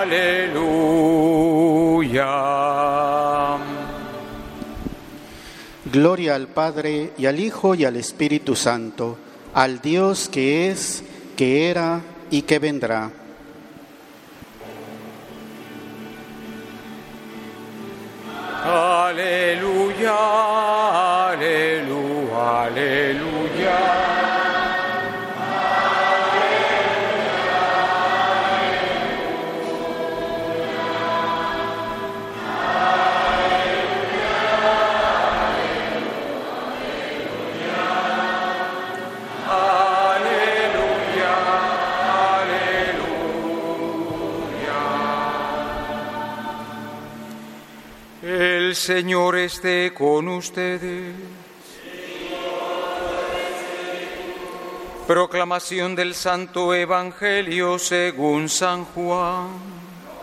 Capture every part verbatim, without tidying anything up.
Aleluya. Gloria al Padre, y al Hijo, y al Espíritu Santo, al Dios que es, que era y que vendrá. Aleluya, aleluya, aleluya. El Señor esté con ustedes. Proclamación del Santo Evangelio según San Juan.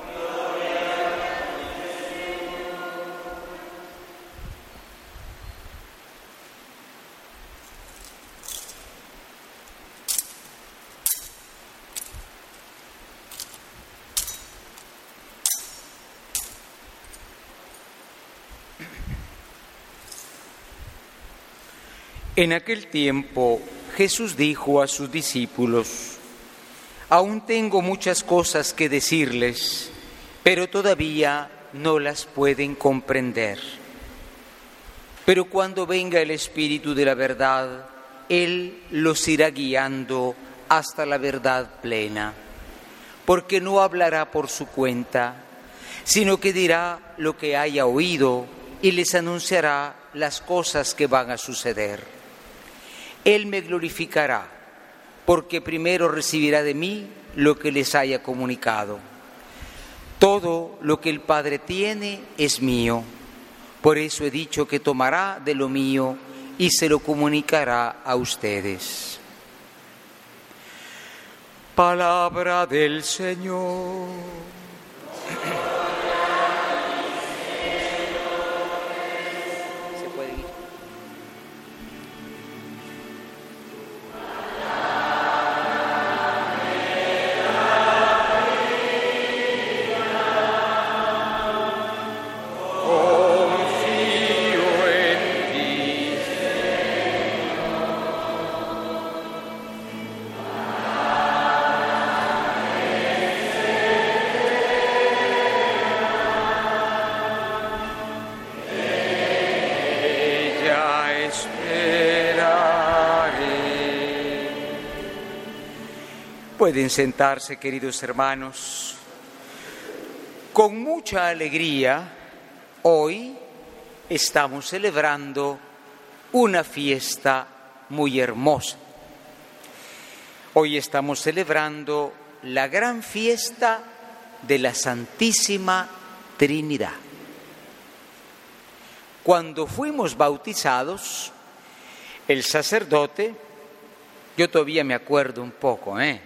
En aquel tiempo Jesús dijo a sus discípulos: aún tengo muchas cosas que decirles, pero todavía no las pueden comprender. Pero cuando venga el Espíritu de la verdad, Él los irá guiando hasta la verdad plena, porque no hablará por su cuenta, sino que dirá lo que haya oído y les anunciará las cosas que van a suceder. Él me glorificará, porque primero recibirá de mí lo que les haya comunicado. Todo lo que el Padre tiene es mío. Por eso he dicho que tomará de lo mío y se lo comunicará a ustedes. Palabra del Señor. Pueden sentarse, queridos hermanos. Con mucha alegría, hoy estamos celebrando una fiesta muy hermosa. Hoy estamos celebrando la gran fiesta de la Santísima Trinidad. Cuando fuimos bautizados, el sacerdote, yo todavía me acuerdo un poco, ¿eh?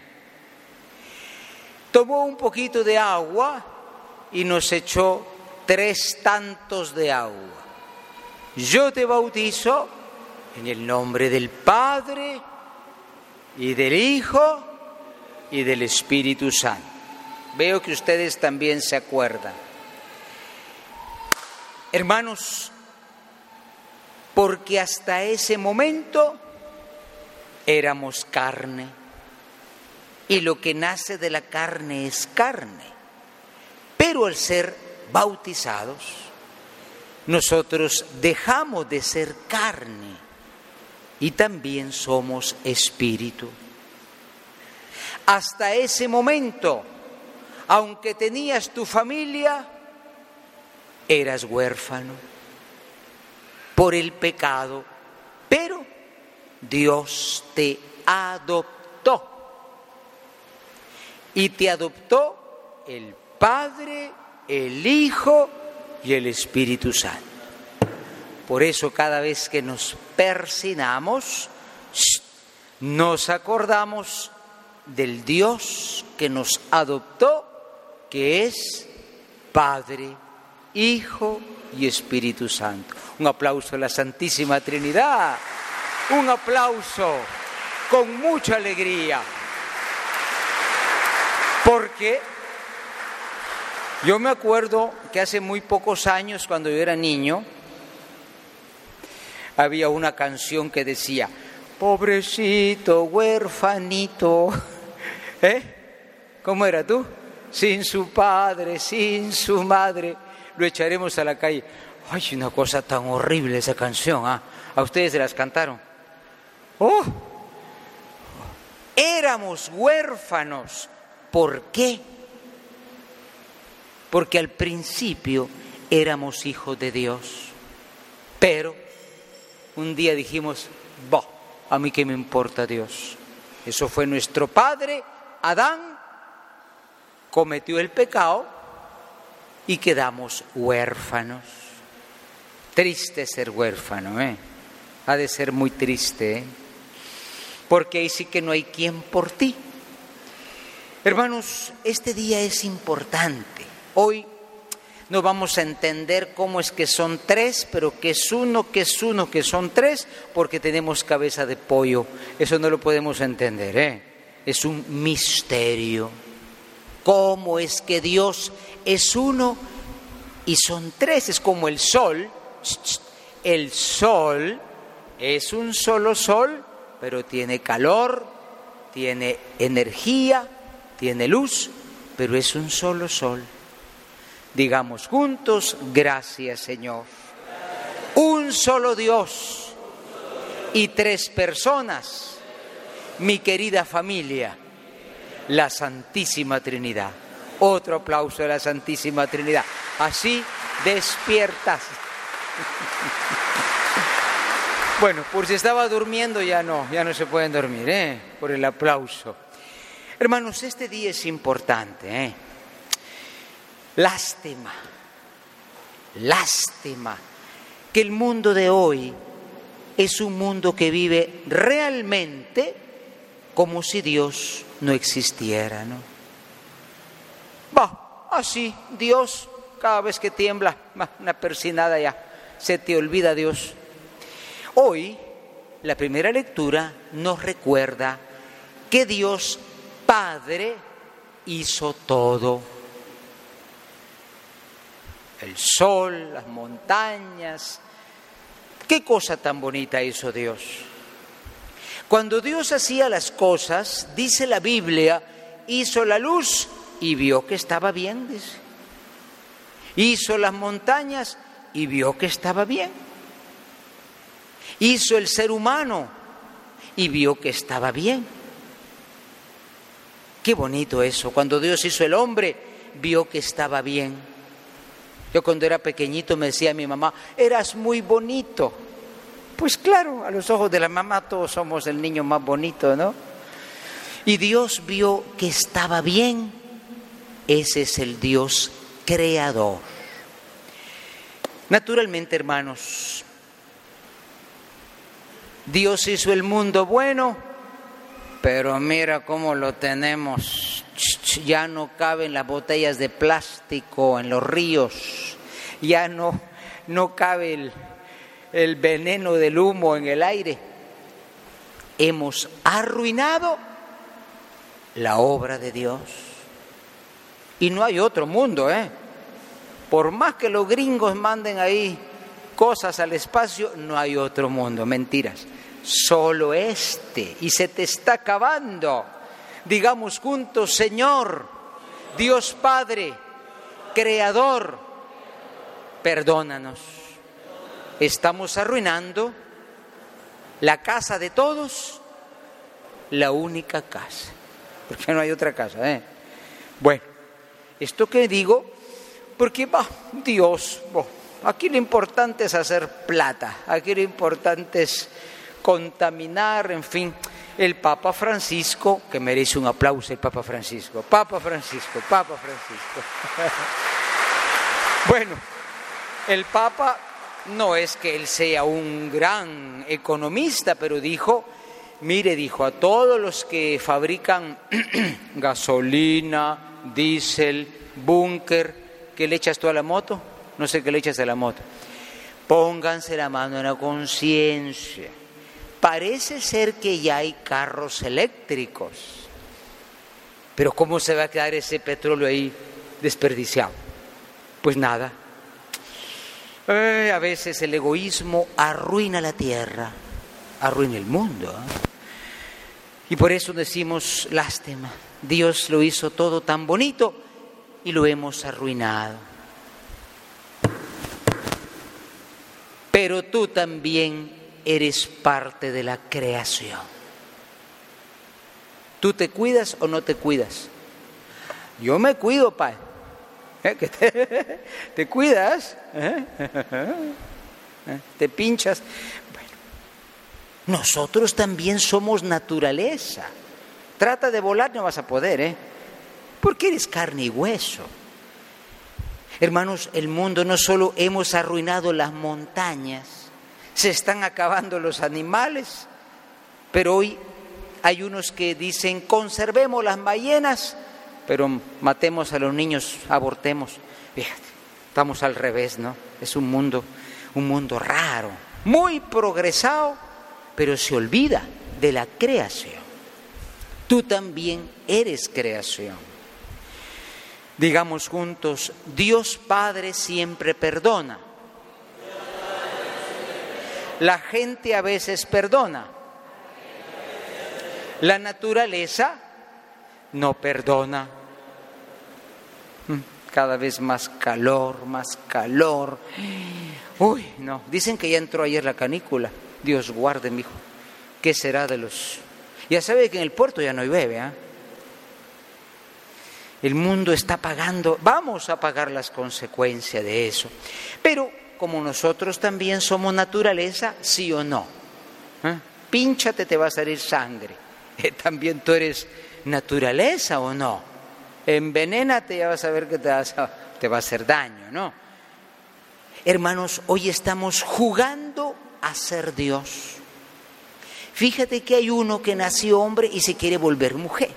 Tomó un poquito de agua y nos echó tres tantos de agua. Yo te bautizo en el nombre del Padre y del Hijo y del Espíritu Santo. Veo que ustedes también se acuerdan. Hermanos, porque hasta ese momento éramos carne. Y lo que nace de la carne es carne. Pero al ser bautizados, nosotros dejamos de ser carne y también somos espíritu. Hasta ese momento, aunque tenías tu familia, eras huérfano por el pecado, pero Dios te adoptó. Y te adoptó el Padre, el Hijo y el Espíritu Santo. Por eso cada vez que nos persinamos, nos acordamos del Dios que nos adoptó, que es Padre, Hijo y Espíritu Santo. Un aplauso a la Santísima Trinidad. Un aplauso con mucha alegría. Porque Yo me acuerdo que hace muy pocos años, cuando yo era niño, había una canción que decía, pobrecito, huérfanito, ¿eh? ¿Cómo era tú? Sin su padre, sin su madre, lo echaremos a la calle. Ay, una cosa tan horrible esa canción, ¿ah? ¿A ustedes se las cantaron? ¡Oh! Éramos huérfanos. ¿Por qué? Porque al principio éramos hijos de Dios, pero un día dijimos, bah, a mí qué me importa Dios. Eso fue nuestro padre, Adán, cometió el pecado y quedamos huérfanos. Triste ser huérfano, ¿eh? Ha de ser muy triste, ¿eh? Porque ahí sí que no hay quien por ti. Hermanos, este día es importante. Hoy no vamos a entender cómo es que son tres, pero que es uno, que es uno, que son tres, porque tenemos cabeza de pollo. Eso no lo podemos entender, ¿eh? Es un misterio. ¿Cómo es que Dios es uno y son tres? Es como el sol. El sol es un solo sol, pero tiene calor, tiene energía, tiene luz, pero es un solo sol. Digamos juntos, gracias Señor. Un solo Dios y tres personas, mi querida familia, la Santísima Trinidad. Otro aplauso a la Santísima Trinidad. Así despiertas. Bueno, por si estaba durmiendo ya no, ya no se pueden dormir, ¿eh? Por el aplauso. Hermanos, este día es importante, ¿eh? Lástima, lástima que el mundo de hoy es un mundo que vive realmente como si Dios no existiera, ¿no? Va, así, Dios, cada vez que tiembla, una persinada ya, se te olvida Dios. Hoy, la primera lectura nos recuerda que Dios Padre hizo todo. El sol, las montañas, qué cosa tan bonita hizo Dios. Cuando Dios hacía las cosas, dice la Biblia, hizo la luz y vio que estaba bien, dice. Hizo las montañas y vio que estaba bien. Hizo el ser humano y vio que estaba bien. Qué bonito eso. Cuando Dios hizo el hombre, vio que estaba bien. Yo cuando era pequeñito me decía mi mamá, eras muy bonito. Pues claro, a los ojos de la mamá todos somos el niño más bonito, ¿no? Y Dios vio que estaba bien. Ese es el Dios creador. Naturalmente, hermanos, Dios hizo el mundo bueno, pero mira cómo lo tenemos. Ya no caben las botellas de plástico en los ríos, ya no, no cabe el, el veneno del humo en el aire. Hemos arruinado la obra de Dios. Y no hay otro mundo, ¿eh? Por más que los gringos manden ahí cosas al espacio, no hay otro mundo, mentiras. Solo este, y se te está acabando. Digamos juntos, Señor, Dios Padre, Creador, perdónanos. Estamos arruinando la casa de todos, la única casa, porque no hay otra casa, ¿eh? Bueno, esto que digo, porque va, Dios, oh, aquí lo importante es hacer plata, aquí lo importante es contaminar, en fin. El Papa Francisco, que merece un aplauso el Papa Francisco, Papa Francisco, Papa Francisco. Bueno, el Papa no es que él sea un gran economista, pero dijo, mire, dijo, a todos los que fabrican gasolina, diésel, búnker, ¿qué le echas tú a la moto? No sé qué le echas a la moto. Pónganse la mano en la conciencia. Parece ser que ya hay carros eléctricos, pero ¿cómo se va a quedar ese petróleo ahí desperdiciado? Pues nada. Eh, a veces el egoísmo arruina la tierra, arruina el mundo, ¿eh? Y por eso decimos, lástima, Dios lo hizo todo tan bonito y lo hemos arruinado. Pero tú también eres parte de la creación. ¿Tú te cuidas o no te cuidas? Yo me cuido, Padre. ¿Eh? ¿Que te, ¿Te cuidas? ¿Eh? ¿Te pinchas? Bueno, nosotros también somos naturaleza. Trata de volar, no vas a poder, ¿eh? Porque eres carne y hueso. Hermanos, el mundo no solo hemos arruinado las montañas, se están acabando los animales, pero hoy hay unos que dicen conservemos las ballenas, pero matemos a los niños, abortemos. Fíjate, estamos al revés, ¿no? Es un mundo, un mundo raro, muy progresado, pero se olvida de la creación. Tú también eres creación. Digamos juntos, Dios Padre siempre perdona. La gente a veces perdona. La naturaleza no perdona. Cada vez más calor, más calor. Uy, no. Dicen que ya entró ayer la canícula. Dios guarde, mijo. ¿Qué será de los...? Ya sabe que en el puerto ya no llueve, ¿eh? El mundo está pagando, vamos a pagar las consecuencias de eso. Pero como nosotros también somos naturaleza, sí o no. ¿Eh? Pínchate, te va a salir sangre. Eh, también tú eres naturaleza o no. Envenénate, ya vas a ver que te, vas a, te va a hacer daño, ¿no? Hermanos, hoy estamos jugando a ser Dios. Fíjate que hay uno que nació hombre y se quiere volver mujer.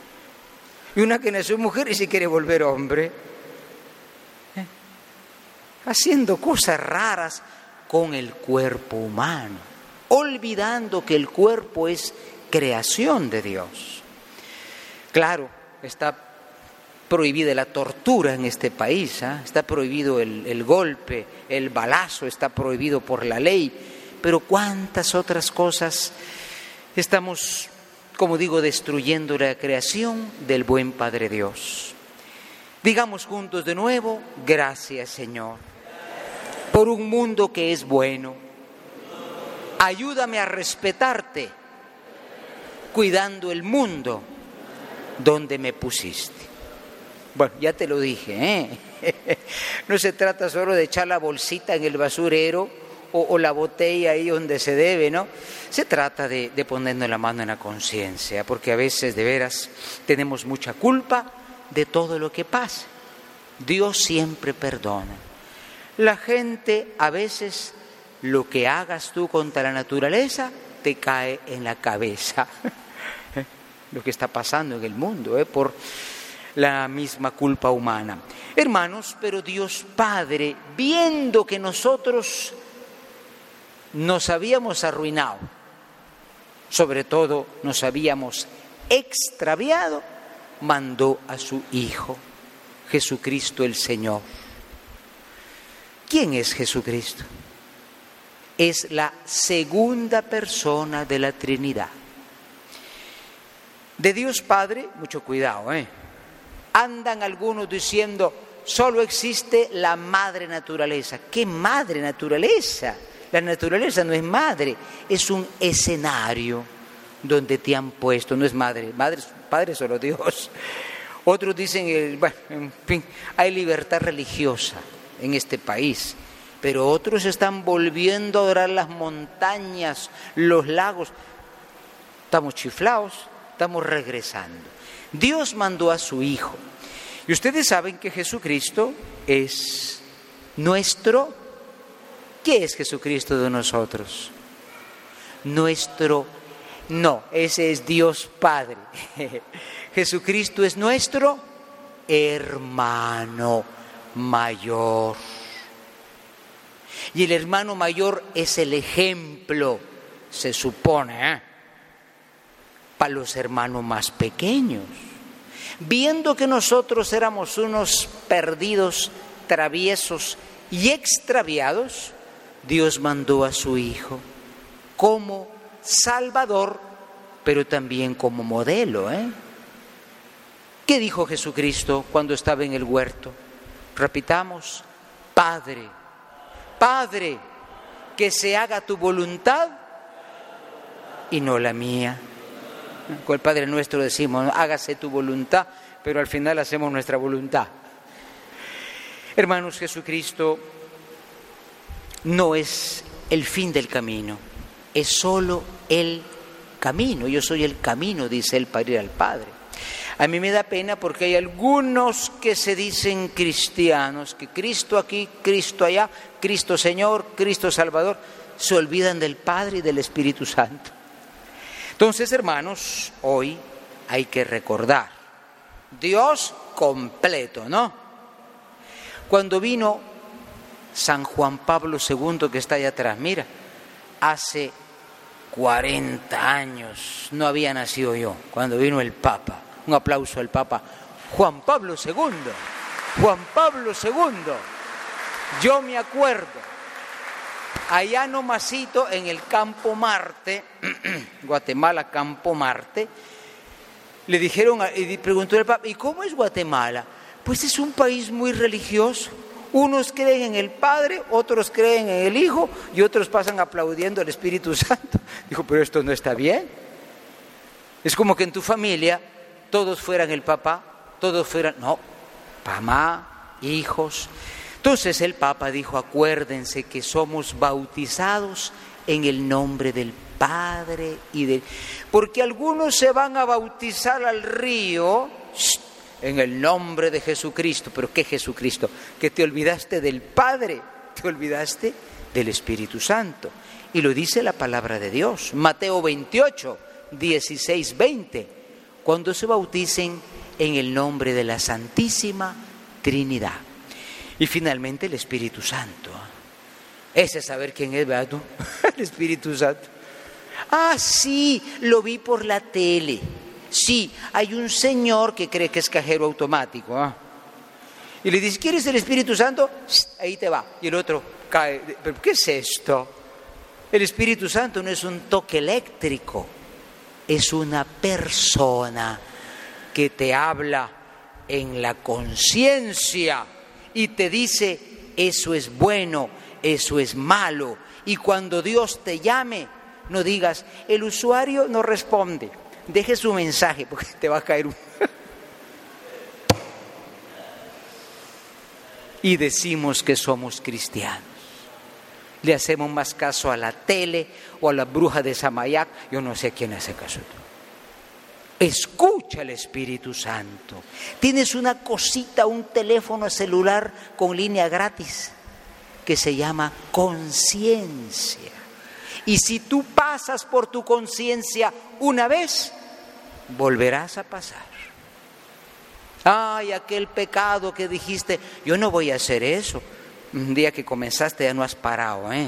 Y una que nació mujer y se quiere volver hombre. ¿Eh? Haciendo cosas raras con el cuerpo humano, olvidando que el cuerpo es creación de Dios. Claro, está prohibida la tortura en este país, ¿eh? Está prohibido el, el golpe, el balazo, está prohibido por la ley, pero cuántas otras cosas estamos, como digo, destruyendo la creación del buen Padre Dios. Digamos juntos de nuevo, gracias Señor, por un mundo que es bueno. Ayúdame a respetarte, cuidando el mundo donde me pusiste. Bueno, ya te lo dije, ¿eh? No se trata solo de echar la bolsita en el basurero o, o la botella ahí donde se debe, ¿no? Se trata de, de ponernos la mano en la conciencia, porque a veces de veras tenemos mucha culpa de todo lo que pasa. Dios siempre perdona. La gente a veces lo que hagas tú contra la naturaleza te cae en la cabeza. Lo que está pasando en el mundo, ¿eh? Por la misma culpa humana. Hermanos, pero Dios Padre, viendo que nosotros nos habíamos arruinado, sobre todo nos habíamos extraviado, mandó a su Hijo, Jesucristo el Señor. ¿Quién es Jesucristo? Es la segunda persona de la Trinidad. De Dios Padre, mucho cuidado, ¿eh? Andan algunos diciendo, solo existe la madre naturaleza. ¿Qué madre naturaleza? La naturaleza no es madre, es un escenario donde te han puesto, no es madre, madre, padre solo Dios. Otros dicen, bueno, en fin, hay libertad religiosa en este país, pero otros están volviendo a adorar las montañas, los lagos. Estamos chiflados, estamos regresando. Dios mandó a su Hijo. Y ustedes saben que Jesucristo es nuestro. ¿Qué es Jesucristo de nosotros? Nuestro, no, ese es Dios Padre. Jesucristo es nuestro hermano mayor. Y el hermano mayor es el ejemplo, se supone, ¿eh? para los hermanos más pequeños. Viendo que nosotros éramos unos perdidos, traviesos y extraviados, Dios mandó a su Hijo como Salvador, pero también como modelo, ¿eh? ¿Qué dijo Jesucristo cuando estaba en el huerto? Repitamos, Padre, Padre, que se haga tu voluntad y no la mía. Con el Padre Nuestro decimos, hágase tu voluntad, pero al final hacemos nuestra voluntad. Hermanos, Jesucristo no es el fin del camino, es solo el camino. Yo soy el camino, dice él, para ir al Padre. A mí me da pena porque hay algunos que se dicen cristianos, que Cristo aquí, Cristo allá, Cristo Señor, Cristo Salvador, se olvidan del Padre y del Espíritu Santo. Entonces, hermanos, hoy hay que recordar, Dios completo, ¿no? Cuando vino San Juan Pablo segundo, que está allá atrás, mira, hace cuarenta años no había nacido yo, cuando vino el Papa. Un aplauso al Papa Juan Pablo segundo. Juan Pablo segundo. Yo me acuerdo, allá nomasito en el Campo Marte, Guatemala, Campo Marte, le dijeron, y preguntó el Papa, ¿y cómo es Guatemala? Pues es un país muy religioso. Unos creen en el Padre, otros creen en el Hijo y otros pasan aplaudiendo al Espíritu Santo. Dijo, pero esto no está bien. Es como que en tu familia todos fueran el papá, todos fueran, no, mamá, hijos. Entonces el Papa dijo, acuérdense que somos bautizados en el nombre del Padre y del... Porque algunos se van a bautizar al río en el nombre de Jesucristo. ¿Pero qué Jesucristo? Que te olvidaste del Padre, te olvidaste del Espíritu Santo. Y lo dice la palabra de Dios, Mateo veintiocho, dieciséis, veinte. Cuando se bauticen en el nombre de la Santísima Trinidad. Y finalmente el Espíritu Santo. Ese es saber quién es, ¿verdad tú? El Espíritu Santo. Ah, sí, lo vi por la tele. Sí, hay un señor que cree que es cajero automático. ¿eh? Y le dice, ¿quieres el Espíritu Santo? Ahí te va. Y el otro cae. ¿Pero qué es esto? El Espíritu Santo no es un toque eléctrico. Es una persona que te habla en la conciencia y te dice, eso es bueno, eso es malo. Y cuando Dios te llame, no digas, el usuario no responde, deje su mensaje porque te va a caer un... Y decimos que somos cristianos. Le hacemos más caso a la tele o a la bruja de Samayac, yo no sé quién hace caso. Escucha el Espíritu Santo. Tienes una cosita, un teléfono celular con línea gratis que se llama conciencia. Y si tú pasas por tu conciencia una vez, volverás a pasar. Ay, aquel pecado que dijiste, yo no voy a hacer eso. Un día que comenzaste ya no has parado, ¿eh?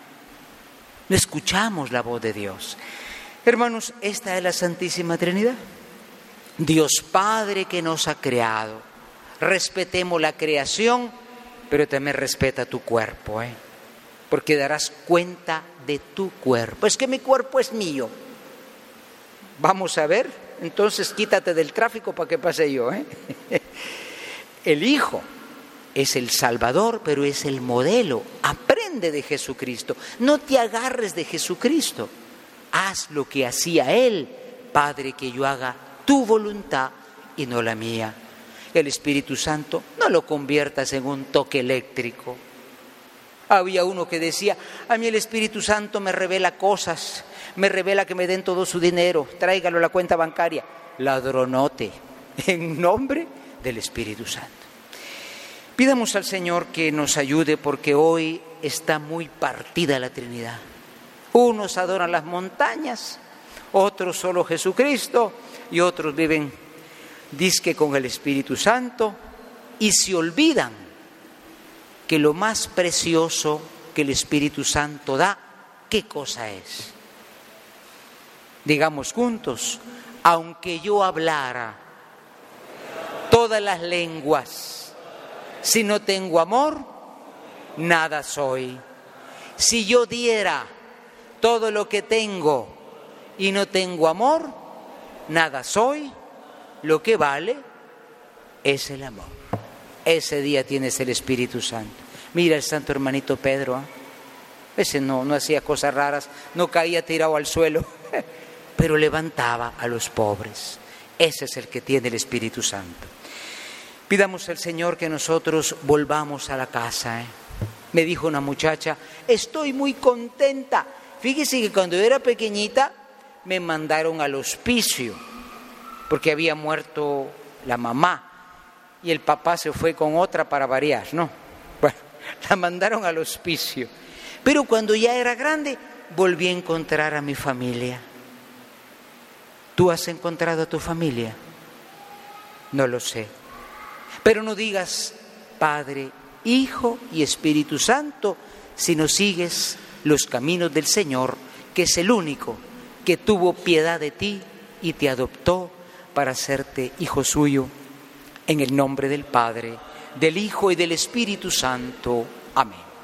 No escuchamos la voz de Dios. Hermanos, esta es la Santísima Trinidad. Dios Padre que nos ha creado. Respetemos la creación, pero también respeta tu cuerpo, ¿eh? Porque darás cuenta de tu cuerpo. Es que mi cuerpo es mío. Vamos a ver, entonces quítate del tráfico para que pase yo, ¿eh? El Hijo es el Salvador, pero es el modelo. Aprende de Jesucristo. No te agarres de Jesucristo. Haz lo que hacía Él. Padre, que yo haga tu voluntad y no la mía. El Espíritu Santo, no lo conviertas en un toque eléctrico. Había uno que decía, a mí el Espíritu Santo me revela cosas, me revela que me den todo su dinero, tráigalo a la cuenta bancaria. Ladronote, en nombre del Espíritu Santo. Pidamos al Señor que nos ayude porque hoy está muy partida la Trinidad. Unos adoran las montañas, otros solo Jesucristo y otros viven dizque con el Espíritu Santo y se olvidan que lo más precioso que el Espíritu Santo da, ¿qué cosa es? Digamos juntos, aunque yo hablara todas las lenguas, Si no tengo amor, nada soy. Si yo diera todo lo que tengo y no tengo amor, nada soy. Lo que vale es el amor. Ese día tienes el Espíritu Santo. Mira el santo hermanito Pedro, ¿eh? Ese no, no hacía cosas raras, no caía tirado al suelo, pero levantaba a los pobres. Ese es el que tiene el Espíritu Santo. Pidamos al Señor que nosotros volvamos a la casa. ¿eh? Me dijo una muchacha, estoy muy contenta. Fíjese que cuando yo era pequeñita me mandaron al hospicio, porque había muerto la mamá y el papá se fue con otra para variar, ¿no? Bueno, la mandaron al hospicio. Pero cuando ya era grande, volví a encontrar a mi familia. ¿Tú has encontrado a tu familia? No lo sé. Pero no digas Padre, Hijo y Espíritu Santo, sino sigues los caminos del Señor, que es el único que tuvo piedad de ti y te adoptó para hacerte hijo suyo. En el nombre del Padre, del Hijo y del Espíritu Santo. Amén.